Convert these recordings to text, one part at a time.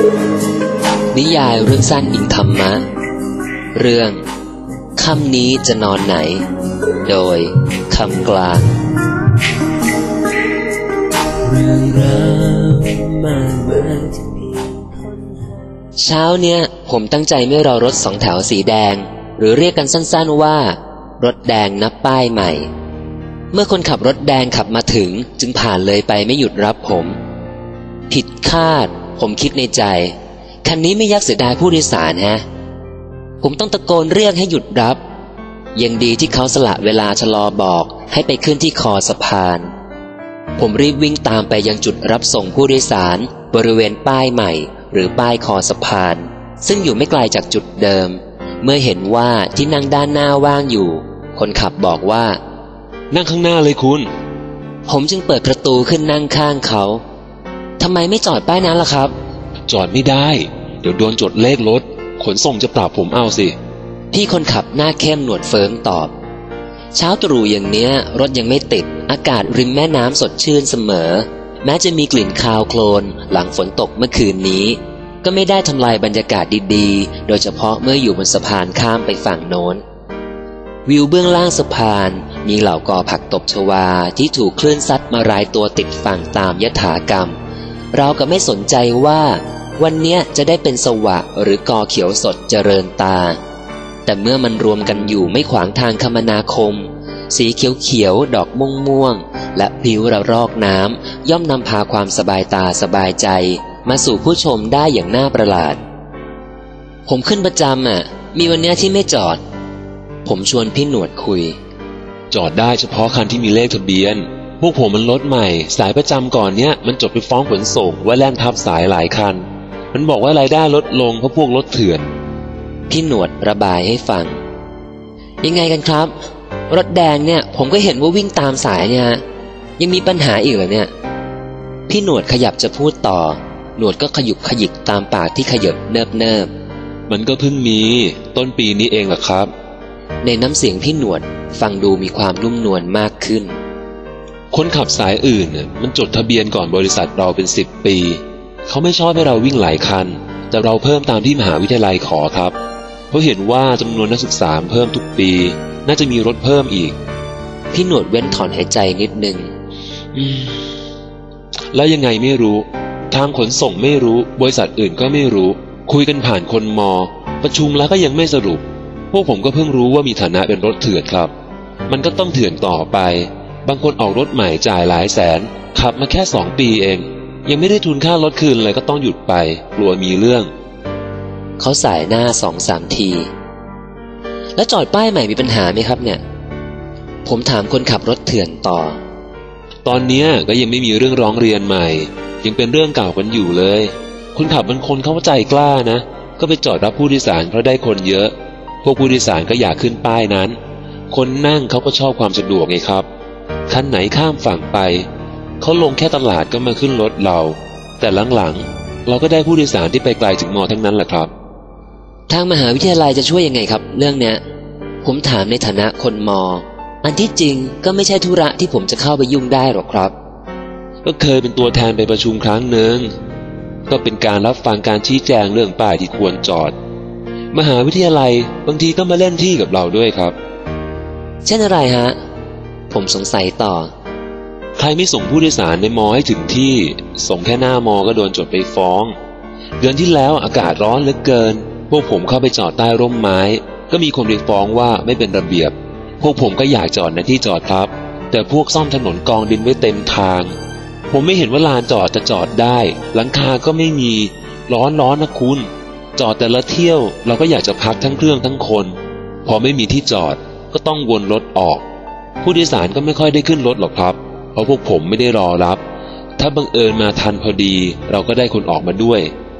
นิยายเรื่องสั้นอิงธรรมะเรื่องค่ำนี้จะนอนไหนโดยคำกลางเช้าเนี้ยผมตั้งใจไม่รอรถสองแถวสีแดงหรือเรียกกันสั้นๆว่ารถแดงนับป้ายใหม่เมื่อคนขับรถแดงขับมาถึงจึงผ่านเลยไปไม่หยุดรับผมผิดคาดผมคิดในใจคันนี้ไม่ยักเสียดายผู้โดยสารฮะผมต้องตะโกนเรียกให้หยุดรับยังดีที่เขาสละเวลาชะลอบอกให้ไปขึ้นที่คอสะพานผมรีบวิ่งตามไปยังจุดรับส่งผู้โดยสารบริเวณป้ายใหม่หรือป้ายคอสะพานซึ่งอยู่ไม่ไกลจากจุดเดิมเมื่อเห็นว่าที่นั่งด้านหน้าว่างอยู่คนขับบอกว่านั่งข้างหน้าเลยคุณผมจึงเปิดประตูขึ้นนั่งข้างเขาทำไมไม่จอดป้ายนั้นล่ะครับจอดไม่ได้เดี๋ยวโดนจดเลขรถขนส่งจะปรับผมเอาสิพี่คนขับหน้าเข้มหนวดเฟิร์มตอบเช้าตรู่อย่างเนี้ยรถยังไม่ติดอากาศริมแม่น้ำสดชื่นเสมอแม้จะมีกลิ่นคาวโคลนหลังฝนตกเมื่อคืนนี้ก็ไม่ได้ทำลายบรรยากาศดีๆโดยเฉพาะเมื่ออยู่บนสะพานข้ามไปฝั่งโน้นวิวเบื้องล่างสะพานมีเหล่ากอผักตบชวาที่ถูกคลื่นซัดมารายตัวติดฝั่งตามยถากรรมเราก็ไม่สนใจว่าวันเนี้ยจะได้เป็นสวะหรือกอเขียวสดเจริญตาแต่เมื่อมันรวมกันอยู่ไม่ขวางทางคมนาคมสีเขียวๆดอกม่วงๆและผิวระรอกน้ำย่อมนำพาความสบายตาสบายใจมาสู่ผู้ชมได้อย่างน่าประหลาดผมขึ้นประจำมีวันเนี้ยที่ไม่จอดผมชวนพี่หนวดคุยจอดได้เฉพาะคันที่มีเลขทะเบียนพวกผมมันรถใหม่สายประจำก่อนเนี้ยมันจดไปฟ้องขนส่งว่าแล่นทับสายหลายคันมันบอกว่ารายได้ลดลงเพราะพวกรถเถื่อนพี่หนวดระบายให้ฟังยังไงกันครับรถแดงเนี่ยผมก็เห็นว่าวิ่งตามสายเนี่ยยังมีปัญหาอีกเหรอเนี่ยพี่หนวดขยับจะพูดต่อหนวดก็ขยุบขยิกตามปากที่ขยับเนิบมันก็เพิ่งมีต้นปีนี้เองแหละครับในน้ำเสียงพี่หนวดฟังดูมีความนุ่มนวลมากขึ้นคนขับสายอื่นมันจดทะเบียนก่อนบริษัทเราเป็น10 ปีเขาไม่ชอบให้เราวิ่งหลายคันแต่เราเพิ่มตามที่มหาวิทยาลัยขอครับเพราะเห็นว่าจำนวนนักศึกษาเพิ่มทุกปีน่าจะมีรถเพิ่มอีกพี่หนวดเว้นถอนหายใจนิดนึงแล้วยังไงไม่รู้ทางขนส่งไม่รู้บริษัทอื่นก็ไม่รู้คุยกันผ่านคนมอประชุมแล้วก็ยังไม่สรุปพวกผมก็เพิ่งรู้ว่ามีฐานะเป็นรถเถื่อนครับมันก็ต้องเถื่อนต่อไปบางคนออกรถใหม่จ่ายหลายแสนขับมาแค่2 ปีเองยังไม่ได้ทุนค่ารถคืนเลยก็ต้องหยุดไปกลัวมีเรื่องเขาสายหน้า 2-3 ทีแล้วจอดป้ายใหม่มีปัญหาไหมครับเนี่ยผมถามคนขับรถเถื่อนต่อตอนนี้ก็ยังไม่มีเรื่องร้องเรียนใหม่ยังเป็นเรื่องเก่ากันอยู่เลยคนขับบางคนเขาใจกล้านะก็ไปจอดรับผู้โดยสารเพราะได้คนเยอะพวกผู้โดยสารก็อยากขึ้นป้ายนั้นคนนั่งเขาก็ชอบความสะดวกไงครับคันไหนข้ามฝั่งไปเขาลงแค่ตลาดก็มาขึ้นรถเราแต่หลังๆเราก็ได้ผู้โดยสารที่ไปไกลถึงมอทั้งนั้นแหละครับทางมหาวิทยาลัยจะช่วยยังไงครับเรื่องเนี้ยผมถามในฐานะคนมออันที่จริงก็ไม่ใช่ธุระที่ผมจะเข้าไปยุ่งได้หรอกครับก็เคยเป็นตัวแทนไปประชุมครั้งหนึ่งก็เป็นการรับฟังการชี้แจงเรื่องป้ายที่ควรจอดมหาวิทยาลัยบางทีก็มาเล่นที่กับเราด้วยครับเช่นอะไรฮะผมสงสัยต่อใครไม่ส่งผู้โดยสารในมอให้ถึงที่ส่งแค่หน้ามอก็โดนจดไปฟ้องเดือนที่แล้วอากาศร้อนเหลือเกินพวกผมเข้าไปจอดใต้ร่มไม้ก็มีคนไปฟ้องว่าไม่เป็นระเบียบพวกผมก็อยากจอดในที่จอดครับแต่พวกซ่อมถนนกองดินไว้เต็มทางผมไม่เห็นว่าลานจอดจะจอดได้หลังคาก็ไม่มีร้อนนะคุณจอดแต่ละเที่ยวเราก็อยากจะพักทั้งเครื่องทั้งคนพอไม่มีที่จอดก็ต้องวนรถออกผู้โดยสารก็ไม่ค่อยได้ขึ้นรถหรอกครับเพราะพวกผมไม่ได้รอรับถ้าบังเอิญมาทันพอดีเราก็ได้คนออกมาด้วย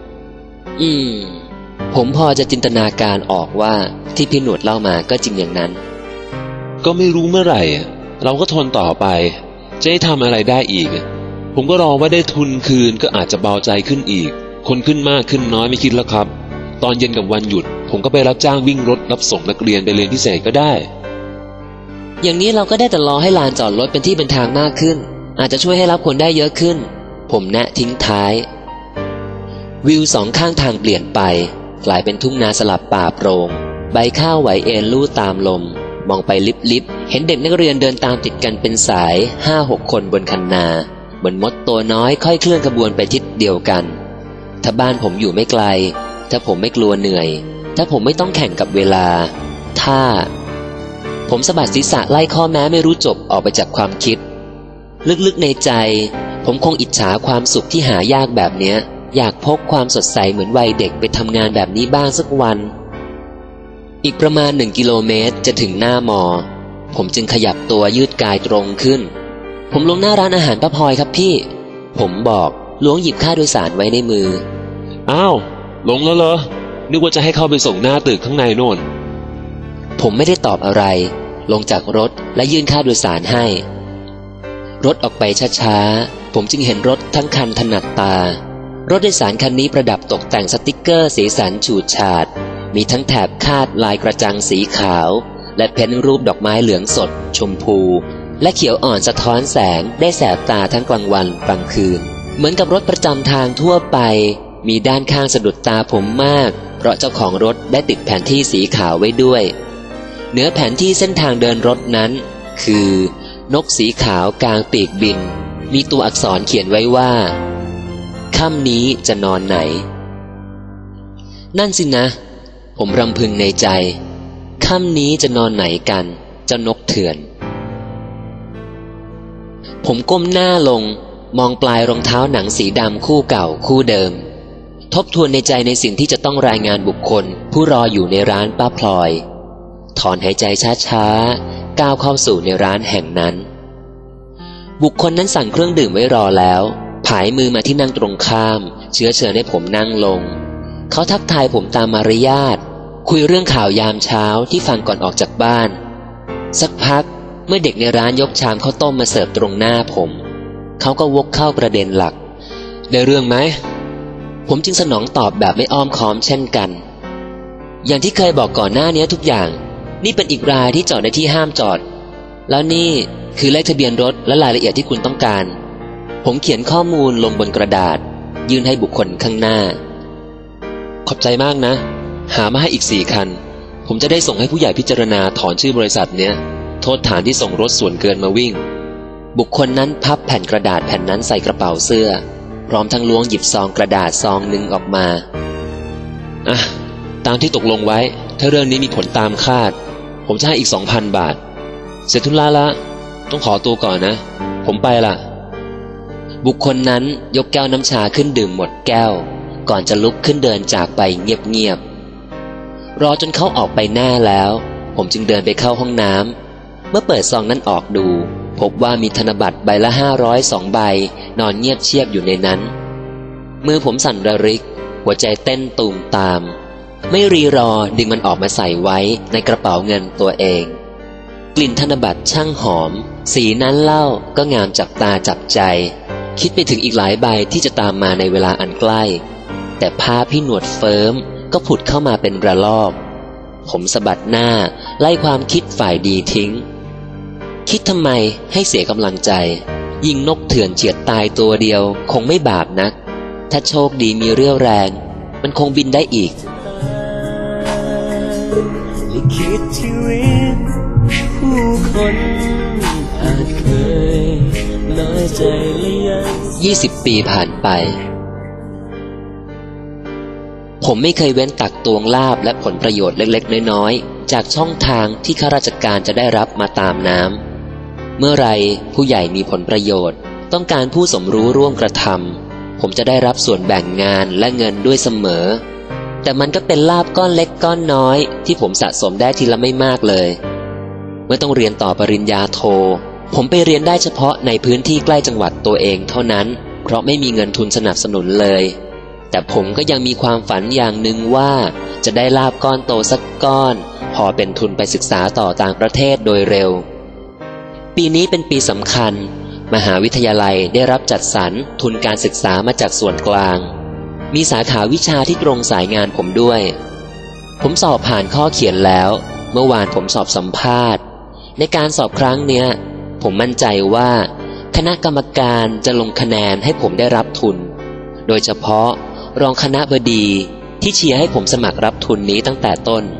ผมพอจะจินตนาการออกว่าที่พี่หนวดเล่ามาก็จริงอย่างนั้นก็ไม่รู้เมื่อไหร่เราก็ทนต่อไปจะให้ทำอะไรได้อีกผมก็รอว่าได้ทุนคืนก็อาจจะเบาใจขึ้นอีกคนขึ้นมากขึ้นน้อยไม่คิดแล้วครับตอนเย็นกับวันหยุดผมก็ไปรับจ้างวิ่งรถรับส่งนักเรียนไปเรียนพิเศษก็ได้อย่างนี้เราก็ได้แต่รอให้ลานจอดรถเป็นที่เป็นทางมากขึ้นอาจจะช่วยให้รับคนได้เยอะขึ้นผมแนะทิ้งท้ายวิวสองข้างทางเปลี่ยนไปกลายเป็นทุ่งนาสลับป่าโปร่งใบข้าวไหวเอ็นลู่ตามลมมองไปลิบๆเห็นเด็กนักเรียนเดินตามติดกันเป็นสาย 5-6 คนบนคันนาเหมือนมดตัวน้อยค่อยเคลื่อนขบวนไปทิศเดียวกันถ้าบ้านผมอยู่ไม่ไกลถ้าผมไม่กลัวเหนื่อยถ้าผมไม่ต้องแข่งกับเวลาถ้าผมสะบัดศีรษะไล่ข้อแม้ไม่รู้จบออกไปจากความคิดลึกๆในใจผมคงอิจฉาความสุขที่หายากแบบเนี้ยอยากพกความสดใสเหมือนวัยเด็กไปทำงานแบบนี้บ้างสักวันอีกประมาณ1 กิโลเมตรจะถึงหน้ามอผมจึงขยับตัวยืดกายตรงขึ้นผมลงหน้าร้านอาหารป้าพลอยครับพี่ผมบอกล้วงหยิบค่าโดยสารไว้ในมืออ้าวลงแล้วเหรอนึกว่าจะให้เข้าไปส่งหน้าตึกข้างในโน่นผมไม่ได้ตอบอะไรลงจากรถและยื่นค่าโดยสารให้รถออกไปช้าๆผมจึงเห็นรถทั้งคันถนัดตารถโดยสารคันนี้ประดับตกแต่งสติกเกอร์สีสันฉูดฉาดมีทั้งแถบคาดลายกระจังสีขาวและเพ้นรูปดอกไม้เหลืองสดชมพูและเขียวอ่อนสะท้อนแสงได้แสบตาทั้งกลางวันกลางคืนเหมือนกับรถประจำทางทั่วไปมีด้านข้างสะดุดตาผมมากเพราะเจ้าของรถได้ติดแผนที่สีขาวไว้ด้วยเหนือแผนที่เส้นทางเดินรถนั้นคือนกสีขาวกลางปีกบินมีตัวอักษรเขียนไว้ว่าค่ำนี้จะนอนไหนนั่นสินะผมรำพึงในใจค่ำนี้จะนอนไหนกันเจ้านกเถื่อนผมก้มหน้าลงมองปลายรองเท้าหนังสีดำคู่เก่าคู่เดิมทบทวนในใจในสิ่งที่จะต้องรายงานบุคคลผู้รออยู่ในร้านป้าพลอยถอนหายใจช้าๆก้าวเข้าสู่ในร้านแห่งนั้นบุคคลนั้นสั่งเครื่องดื่มไว้รอแล้วผายมือมาที่นั่งตรงข้ามเชื้อเชิญให้ผมนั่งลงเขาทักทายผมตามมารยาทคุยเรื่องข่าวยามเช้าที่ฟังก่อนออกจากบ้านสักพักเมื่อเด็กในร้านยกชามข้าวต้มมาเสิร์ฟตรงหน้าผมเขาก็วกเข้าประเด็นหลักได้เรื่องไหมผมจึงสนองตอบแบบไม่อ้อมค้อมเช่นกันอย่างที่เคยบอกก่อนหน้านี้ทุกอย่างนี่เป็นอีกรายที่จอดในที่ห้ามจอดแล้วนี่คือเลขทะเบียนรถและรายละเอียดที่คุณต้องการผมเขียนข้อมูลลงบนกระดาษยื่นให้บุคคลข้างหน้าขอบใจมากนะหามาให้อีก4 คันผมจะได้ส่งให้ผู้ใหญ่พิจารณาถอนชื่อบริษัทเนี้ยโทษฐานที่ส่งรถส่วนเกินมาวิ่งบุคคลนั้นพับแผ่นกระดาษแผ่นนั้นใส่กระเป๋าเสื้อพร้อมทั้งล้วงหยิบซองกระดาษซองหนึ่งออกมาตามที่ตกลงไว้ถ้าเรื่องนี้มีผลตามคาดผมจะให้อีก 2,000 บาทเสร็จธุระละต้องขอตัวก่อนนะผมไปล่ะบุคคลนั้นยกแก้วน้ำชาขึ้นดื่มหมดแก้วก่อนจะลุกขึ้นเดินจากไปเงียบๆรอจนเขาออกไปแน่แล้วผมจึงเดินไปเข้าห้องน้ำเมื่อเปิดซองนั้นออกดูพบว่ามีธนบัตรใบละ502 ใบนอนเงียบเชียบอยู่ในนั้นมือผมสั่นระริกหัวใจเต้นตูมตามไม่รีรอดึงมันออกมาใส่ไว้ในกระเป๋าเงินตัวเองกลิ่นธนบัตรช่างหอมสีนั้นเล่าก็งามจับตาจับใจคิดไปถึงอีกหลายใบที่จะตามมาในเวลาอันใกล้แต่ภาพพี่หนวดเฟิร์มก็ผุดเข้ามาเป็นระลอกผมสะบัดหน้าไล่ความคิดฝ่ายดีทิ้งคิดทำไมให้เสียกำลังใจยิงนกเถื่อนเฉียดตายตัวเดียวคงไม่บาปนักถ้าโชคดีมีเรี่ยวแรงมันคงบินได้อีกคิดชีวิตผู้คนอาจเคยน้อยใจและยัง 20 ปีผ่านไปผมไม่เคยเว้นตักตวงลาภและผลประโยชน์เล็กๆน้อยๆจากช่องทางที่ข้าราชการจะได้รับมาตามน้ำเมื่อไรผู้ใหญ่มีผลประโยชน์ต้องการผู้สมรู้ร่วมกระทำผมจะได้รับส่วนแบ่งงานและเงินด้วยเสมอแต่มันก็เป็นลาภก้อนเล็กก้อนน้อยที่ผมสะสมได้ทีละไม่มากเลยเมื่อต้องเรียนต่อปริญญาโทผมไปเรียนได้เฉพาะในพื้นที่ใกล้จังหวัดตัวเองเท่านั้นเพราะไม่มีเงินทุนสนับสนุนเลยแต่ผมก็ยังมีความฝันอย่างหนึ่งว่าจะได้ลาภก้อนโตสักก้อนพอเป็นทุนไปศึกษาต่อต่างประเทศโดยเร็วปีนี้เป็นปีสำคัญมหาวิทยาลัยได้รับจัดสรรทุนการศึกษามาจากส่วนกลางมีสาขาวิชาที่ตรงสายงานผมด้วยผมสอบผ่านข้อเขียนแล้วเมื่อวานผมสอบสัมภาษณ์ในการสอบครั้งเนี้ยผมมั่นใจว่าคณะกรรมการจะลงคะแนนให้ผมได้รับทุนโดยเฉพาะรองคณบดีที่เชียร์ให้ผมสมัครรับทุนนี้ตั้งแต่ต้น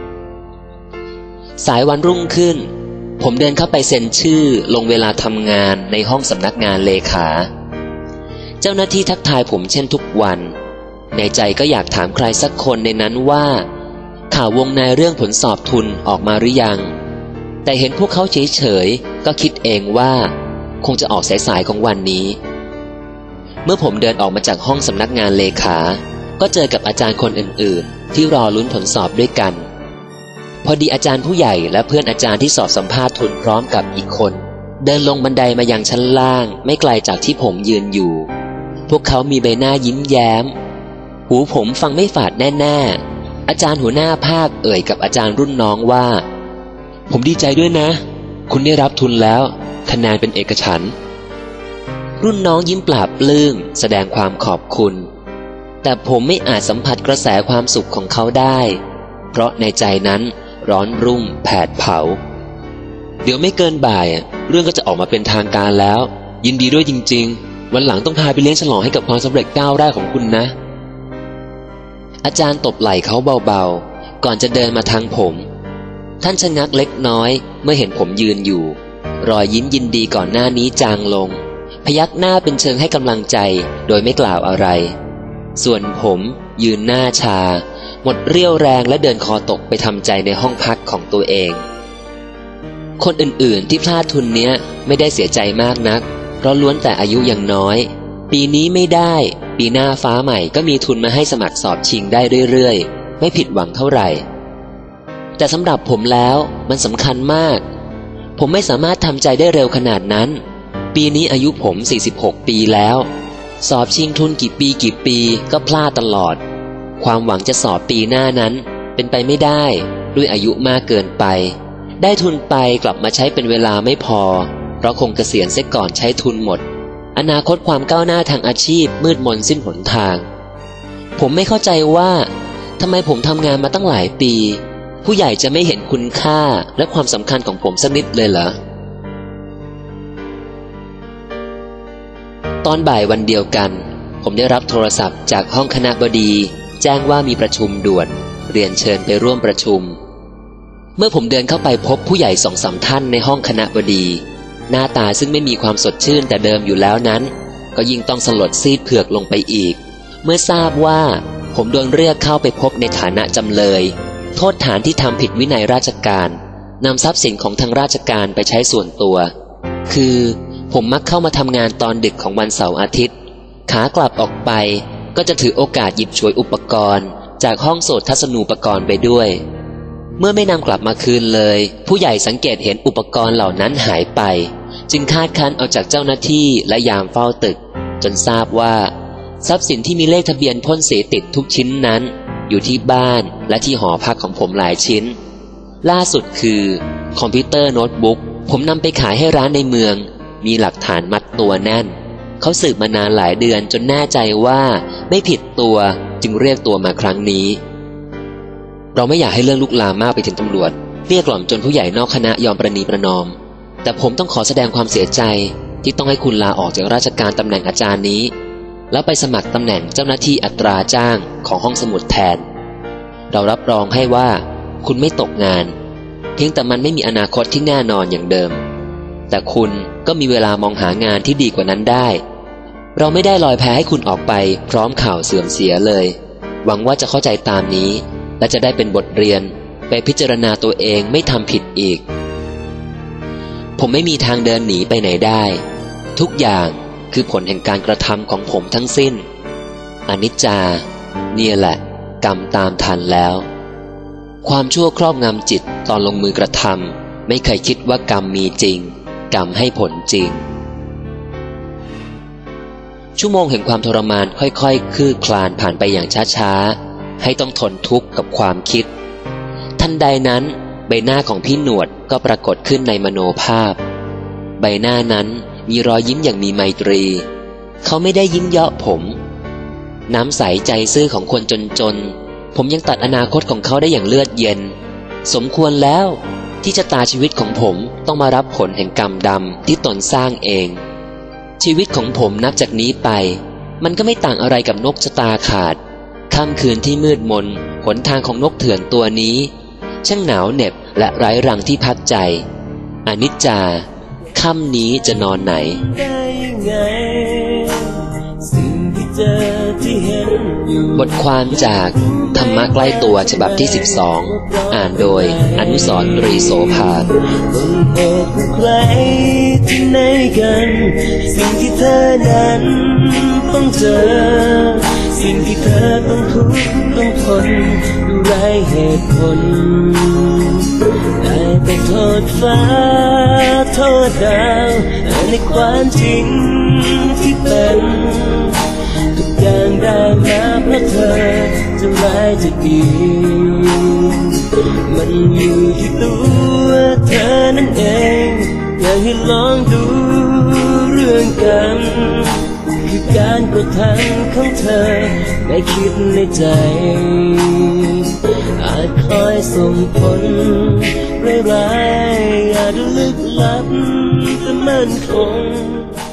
สายวันรุ่งขึ้นผมเดินเข้าไปเซ็นชื่อลงเวลาทำงานในห้องสำนักงานเลขาเจ้าหน้าที่ทักทายผมเช่นทุกวันในใจก็อยากถามใครสักคนในนั้นว่าข่าววงในเรื่องผลสอบทุนออกมาหรือยังแต่เห็นพวกเขาเฉยๆก็คิดเองว่าคงจะออกสายๆของวันนี้เมื่อผมเดินออกมาจากห้องสำนักงานเลขาก็เจอกับอาจารย์คนอื่นๆที่รอลุ้นผลสอบด้วยกันพอดีอาจารย์ผู้ใหญ่และเพื่อนอาจารย์ที่สอบสัมภาษณ์ทุนพร้อมกับอีกคนเดินลงบันไดมายังชั้นล่างไม่ไกลจากที่ผมยืนอยู่พวกเขามีใบหน้ายิ้มแย้มหูผมฟังไม่ฝาดแน่ๆอาจารย์หัวหน้าภาคเอ่ยกับอาจารย์รุ่นน้องว่าผมดีใจด้วยนะคุณได้รับทุนแล้วคะแนนเป็นเอกฉันท์รุ่นน้องยิ้มปลาบปลื้มแสดงความขอบคุณแต่ผมไม่อาจสัมผัสกระแสความสุขของเขาได้เพราะในใจนั้นร้อนรุ่มแผดเผาเดี๋ยวไม่เกินบ่ายเรื่องก็จะออกมาเป็นทางการแล้วยินดีด้วยจริงๆวันหลังต้องพาไปเลี้ยงฉลองให้กับความสำเร็จก้าวแรกของคุณนะอาจารย์ตบไหล่เขาเบาๆก่อนจะเดินมาทางผมท่านชะงักเล็กน้อยเมื่อเห็นผมยืนอยู่รอยยิ้มยินดีก่อนหน้านี้จางลงพยักหน้าเป็นเชิงให้กำลังใจโดยไม่กล่าวอะไรส่วนผมยืนหน้าชาหมดเรี่ยวแรงและเดินคอตกไปทำใจในห้องพักของตัวเองคนอื่นๆที่พลาดทุนเนี้ยไม่ได้เสียใจมากนักเพราะล้วนแต่อายุยังน้อยปีนี้ไม่ได้ปีหน้าฟ้าใหม่ก็มีทุนมาให้สมัครสอบชิงได้เรื่อยๆไม่ผิดหวังเท่าไหร่แต่สำหรับผมแล้วมันสำคัญมากผมไม่สามารถทำใจได้เร็วขนาดนั้นปีนี้อายุผม46ปีแล้วสอบชิงทุนกี่ปีก็พลาดตลอดความหวังจะสอบปีหน้านั้นเป็นไปไม่ได้ด้วยอายุมากเกินไปได้ทุนไปกลับมาใช้เป็นเวลาไม่พอเพราะคงเกษียณเสียก่อนใช้ทุนหมดอนาคตความก้าวหน้าทางอาชีพมืดมนสิ้นหนทางผมไม่เข้าใจว่าทำไมผมทำงานมาตั้งหลายปีผู้ใหญ่จะไม่เห็นคุณค่าและความสำคัญของผมสักนิดเลยเหรอตอนบ่ายวันเดียวกันผมได้รับโทรศัพท์จากห้องคณบดีแจ้งว่ามีประชุมด่วนเรียนเชิญไปร่วมประชุมเมื่อผมเดินเข้าไปพบผู้ใหญ่ 2-3 ท่านในห้องคณบดีหน้าตาซึ่งไม่มีความสดชื่นแต่เดิมอยู่แล้วนั้นก็ยิ่งต้องสลดซีดเผือกลงไปอีกเมื่อทราบว่าผมโดนเรียกเข้าไปพบในฐานะจำเลยโทษฐานที่ทำผิดวินัยราชการนำทรัพย์สินของทางราชการไปใช้ส่วนตัวคือผมมักเข้ามาทำงานตอนดึกของวันเสาร์อาทิตย์ขากลับออกไปก็จะถือโอกาสหยิบฉวยอุปกรณ์จากห้องโสตทัศนูปกรณ์ไปด้วยเมื่อไม่นำกลับมาคืนเลยผู้ใหญ่สังเกตเห็นอุปกรณ์เหล่านั้นหายไปจึงคาดคั้นเอาจากเจ้าหน้าที่และยามเฝ้าตึกจนทราบว่าทรัพย์สินที่มีเลขทะเบียนพ่นสีติดทุกชิ้นนั้นอยู่ที่บ้านและที่หอพักของผมหลายชิ้นล่าสุดคือคอมพิวเตอร์โน้ตบุ๊กผมนำไปขายให้ร้านในเมืองมีหลักฐานมัดตัวแน่นเขาสืบมานานหลายเดือนจนแน่ใจว่าไม่ผิดตัวจึงเรียกตัวมาครั้งนี้เราไม่อยากให้เรื่องลุกลามมากไปถึงตำรวจเกลี้ยกล่อมจนผู้ใหญ่นอกคณะยอมประนีประนอมแต่ผมต้องขอแสดงความเสียใจที่ต้องให้คุณลาออกจากราชการตำแหน่งอาจารย์นี้แล้วไปสมัครตำแหน่งเจ้าหน้าที่อัตราจ้างของห้องสมุดแทนเรารับรองให้ว่าคุณไม่ตกงานเพียงแต่มันไม่มีอนาคตที่แน่นอนอย่างเดิมแต่คุณก็มีเวลามองหางานที่ดีกว่านั้นได้เราไม่ได้ลอยแพให้คุณออกไปพร้อมข่าวเสื่อมเสียเลยหวังว่าจะเข้าใจตามนี้และจะได้เป็นบทเรียนไปพิจารณาตัวเองไม่ทำผิดอีกผมไม่มีทางเดินหนีไปไหนได้ทุกอย่างคือผลแห่งการกระทำของผมทั้งสิ้นอนิจจาเนี่ยแหละกรรมตามทันแล้วความชั่วครอบงำจิตตอนลงมือกระทำไม่เคยคิดว่ากรรมมีจริงกรรมให้ผลจริงชั่วโมงแห่งความทรมานค่อยๆคืบคลานผ่านไปอย่างช้าๆให้ต้องทนทุกข์กับความคิดทันใดนั้นใบหน้าของพี่หนวดก็ปรากฏขึ้นในมโนภาพใบหน้านั้นมีรอยยิ้มอย่างมีไมตรีเขาไม่ได้ยิ้มเยาะผมน้ำใสใจซื่อของคนจนๆผมยังตัดอนาคตของเขาได้อย่างเลือดเย็นสมควรแล้วที่ชะตาชีวิตของผมต้องมารับผลแห่งกรรมดำที่ตนสร้างเองชีวิตของผมนับจากนี้ไปมันก็ไม่ต่างอะไรกับนกชะตาขาดค่ำคืนที่มืดมนหนทางของนกเถื่อนตัวนี้ช่างหนาวเหน็บและไร้รังที่พักใจอนิจจาค่ำนี้จะนอนไหนบทความจากธรรมะใกล้ตัวฉบับที่ 12 อ่านโดยอนุสรณ์ ตรีโสภาใครที่ไหนกันสิ่งที่เธอนั้นต้องเจอสิ่งที่เธอต้องทุกข์ต้องทนด้วยไร้เหตุผลได้แต่โทษฟ้าโทษดาวในความจริงที่เป็นทุกอย่างได้มาเพราะเธอจะร้ายจะดีมันอยู่ที่ตัวเธอนั่นเองอยากให้ลองดูเรื่องกันคือการกระทำของเธอไม่คิดในใจอาจคอยส่งผลร้ายๆอาจลึกลับแต่มั่นคง